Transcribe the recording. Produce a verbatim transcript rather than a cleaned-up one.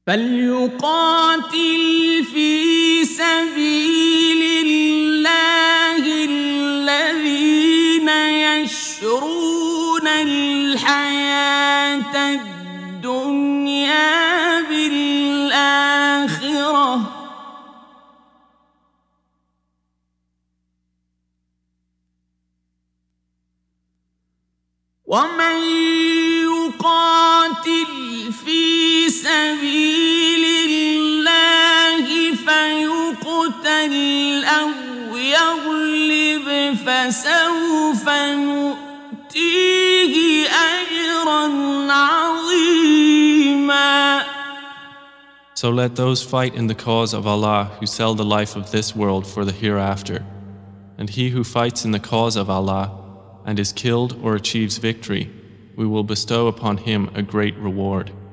فليقاتل في سبيل الله الذين يشرون الحياة الدنيا بالآخرة ومن يقاتل في سبيل الله فيقتل أو يغلب فسوف نؤتيه أجرا عظيما. So let those fight in the cause of Allah who sell the life of this world for the hereafter. And he who fights in the cause of Allah and is killed or achieves victory, we will bestow upon him a great reward.